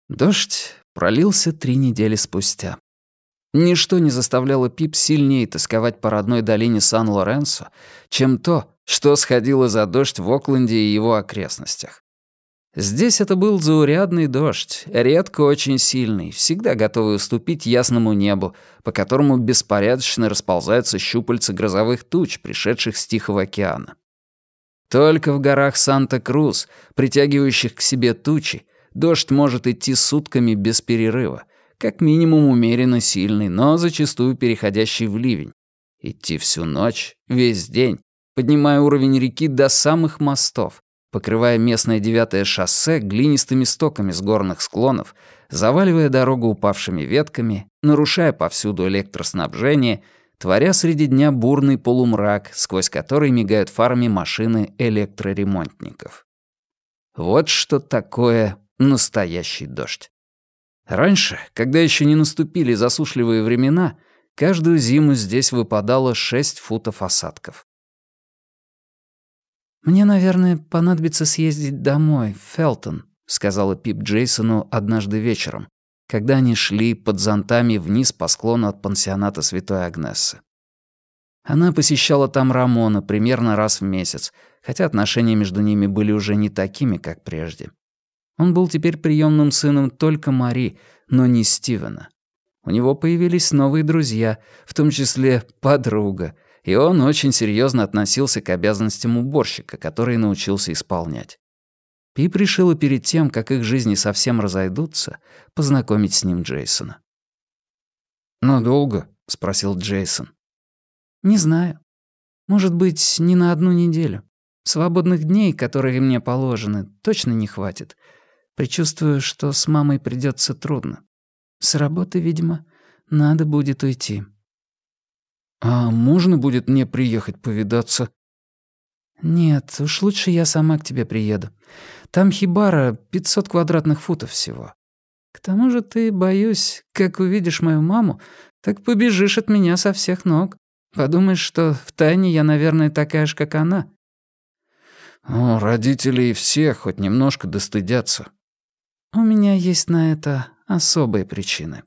Дождь пролился 3 недели спустя. Ничто не заставляло Пип сильнее тосковать по родной долине Сан-Лоренсо, чем то, что сходило за дождь в Окленде и его окрестностях. Здесь это был заурядный дождь, редко очень сильный, всегда готовый уступить ясному небу, по которому беспорядочно расползаются щупальца грозовых туч, пришедших с Тихого океана. Только в горах Санта-Крус, притягивающих к себе тучи, дождь может идти сутками без перерыва, как минимум умеренно сильный, но зачастую переходящий в ливень. Идти всю ночь, весь день, поднимая уровень реки до самых мостов, покрывая местное 9-е шоссе глинистыми стоками с горных склонов, заваливая дорогу упавшими ветками, нарушая повсюду электроснабжение, творя среди дня бурный полумрак, сквозь который мигают фарами машины электроремонтников. Вот что такое настоящий дождь. Раньше, когда еще не наступили засушливые времена, каждую зиму здесь выпадало 6 футов осадков. «Мне, наверное, понадобится съездить домой, в Фелтон», — сказала Пип Джейсону однажды вечером, когда они шли под зонтами вниз по склону от пансионата Святой Агнессы. Она посещала там Рамона примерно раз в месяц, хотя отношения между ними были уже не такими, как прежде. Он был теперь приемным сыном только Мари, но не Стивена. У него появились новые друзья, в том числе подруга, и он очень серьезно относился к обязанностям уборщика, которые научился исполнять. Пип решила перед тем, как их жизни совсем разойдутся, познакомить с ним Джейсона. «Надолго?» — спросил Джейсон. «Не знаю. Может быть, не на 1 неделю. Свободных дней, которые мне положены, точно не хватит. Предчувствую, что с мамой придется трудно. С работы, видимо, надо будет уйти». «А можно будет мне приехать повидаться?» «Нет, уж лучше я сама к тебе приеду. Там хибара 500 квадратных футов всего. К тому же ты, боюсь, как увидишь мою маму, так побежишь от меня со всех ног. Подумаешь, что втайне я, наверное, такая же, как она». «О, родители все хоть немножко достыдятся». «У меня есть на это особые причины».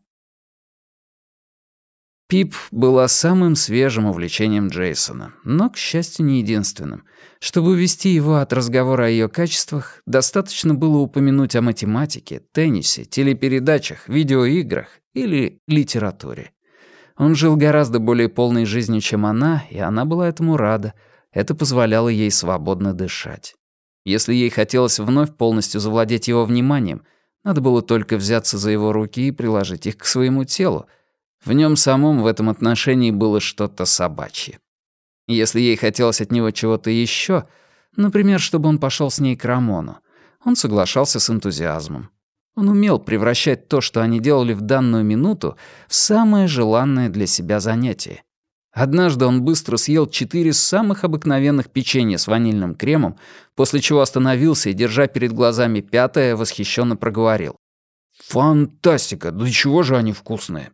Пип была самым свежим увлечением Джейсона, но, к счастью, не единственным. Чтобы увести его от разговора о ее качествах, достаточно было упомянуть о математике, теннисе, телепередачах, видеоиграх или литературе. Он жил гораздо более полной жизнью, чем она, и она была этому рада. Это позволяло ей свободно дышать. Если ей хотелось вновь полностью завладеть его вниманием, надо было только взяться за его руки и приложить их к своему телу. В нем самом в этом отношении было что-то собачье. Если ей хотелось от него чего-то еще, например, чтобы он пошел с ней к Рамону, он соглашался с энтузиазмом. Он умел превращать то, что они делали в данную минуту, в самое желанное для себя занятие. Однажды он быстро съел 4 самых обыкновенных печенья с ванильным кремом, после чего остановился и, держа перед глазами 5-е, восхищенно проговорил: «Фантастика! Да чего же они вкусные!»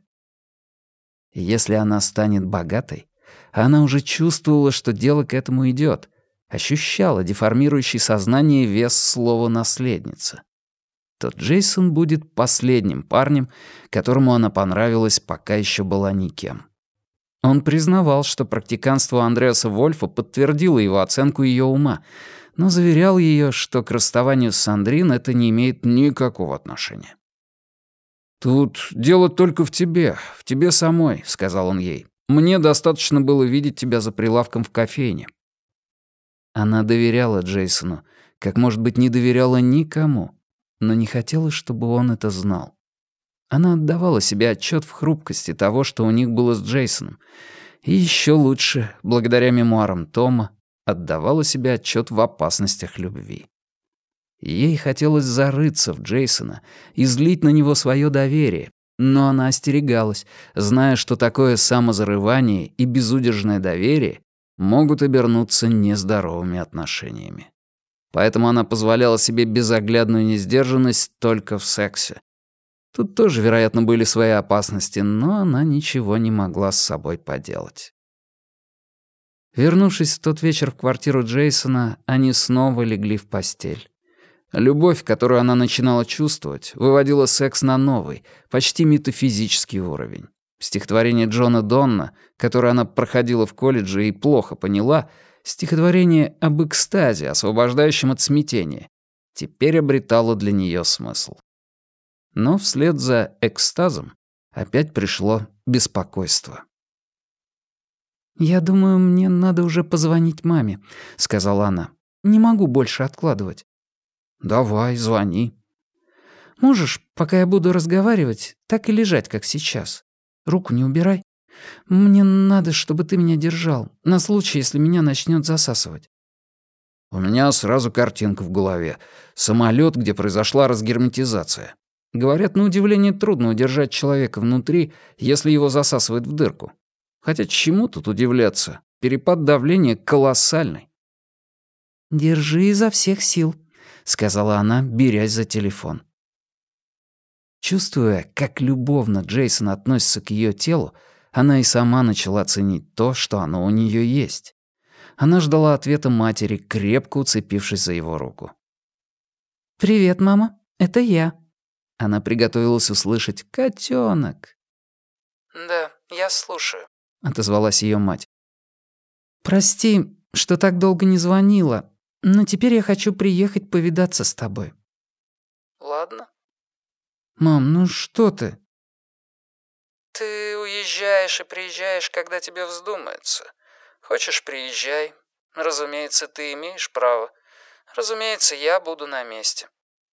Если она станет богатой, она уже чувствовала, что дело к этому идет, ощущала деформирующий сознание вес слова «наследница», то Джейсон будет последним парнем, которому она понравилась, пока еще была никем. Он признавал, что практиканство Андреаса Вольфа подтвердило его оценку ее ума, но заверял ее, что к расставанию с Сандрин это не имеет никакого отношения. «Тут дело только в тебе самой», — сказал он ей. «Мне достаточно было видеть тебя за прилавком в кофейне». Она доверяла Джейсону, как, может быть, не доверяла никому, но не хотела, чтобы он это знал. Она отдавала себе отчет в хрупкости того, что у них было с Джейсоном, и еще лучше, благодаря мемуарам Тома, отдавала себе отчет в опасностях любви. Ей хотелось зарыться в Джейсона, излить на него свое доверие, но она остерегалась, зная, что такое самозарывание и безудержное доверие могут обернуться нездоровыми отношениями. Поэтому она позволяла себе безоглядную несдержанность только в сексе. Тут тоже, вероятно, были свои опасности, но она ничего не могла с собой поделать. Вернувшись в тот вечер в квартиру Джейсона, они снова легли в постель. Любовь, которую она начинала чувствовать, выводила секс на новый, почти метафизический уровень. Стихотворение Джона Донна, которое она проходила в колледже и плохо поняла, стихотворение об экстазе, освобождающем от смятения, теперь обретало для нее смысл. Но вслед за экстазом опять пришло беспокойство. «Я думаю, мне надо уже позвонить маме», — сказала она. «Не могу больше откладывать». «Давай, звони». «Можешь, пока я буду разговаривать, так и лежать, как сейчас? Руку не убирай. Мне надо, чтобы ты меня держал, на случай, если меня начнет засасывать». У меня сразу картинка в голове. Самолет, где произошла разгерметизация. Говорят, на удивление трудно удержать человека внутри, если его засасывает в дырку. Хотя чему тут удивляться? Перепад давления колоссальный. «Держи изо всех сил», — сказала она, берясь за телефон. Чувствуя, как любовно Джейсон относится к ее телу, она и сама начала ценить то, что оно у нее есть. Она ждала ответа матери, крепко уцепившись за его руку. «Привет, мама, это я». Она приготовилась услышать «котёнок». «Да, я слушаю», — отозвалась ее мать. «Прости, что так долго не звонила, но теперь я хочу приехать повидаться с тобой». «Ладно». «Мам, ну что ты?» «Ты уезжаешь и приезжаешь, когда тебе вздумается. Хочешь, приезжай. Разумеется, ты имеешь право. Разумеется, я буду на месте».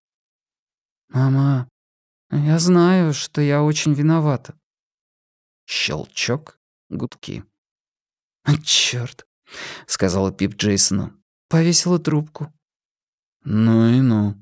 «Мама, я знаю, что я очень виновата». Щелчок, гудки. «Чёрт», — сказала Пип Джейсону. Повесила трубку. Ну и ну.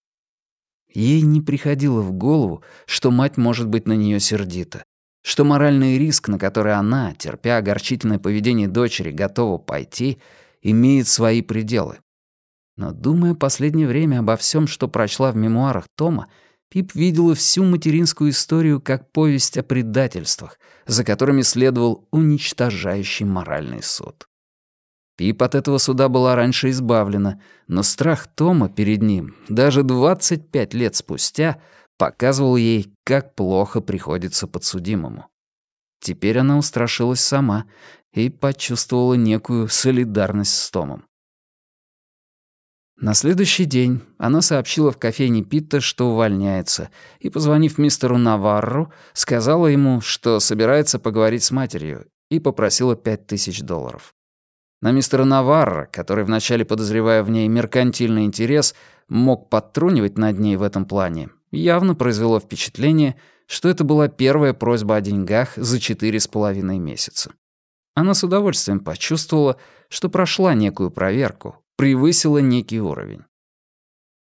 Ей не приходило в голову, что мать может быть на нее сердита, что моральный риск, на который она, терпя огорчительное поведение дочери, готова пойти, имеет свои пределы. Но, думая последнее время обо всем, что прочла в мемуарах Тома, Пип видела всю материнскую историю как повесть о предательствах, за которыми следовал уничтожающий моральный суд. Пип от этого суда была раньше избавлена, но страх Тома перед ним, даже 25 лет спустя, показывал ей, как плохо приходится подсудимому. Теперь она устрашилась сама и почувствовала некую солидарность с Томом. На следующий день она сообщила в кофейне Питта, что увольняется, и, позвонив мистеру Наварру, сказала ему, что собирается поговорить с матерью, и попросила $5000. На мистера Наварро, который, вначале подозревая в ней меркантильный интерес, мог подтрунивать над ней в этом плане, явно произвело впечатление, что это была первая просьба о деньгах за 4,5 месяца. Она с удовольствием почувствовала, что прошла некую проверку, превысила некий уровень.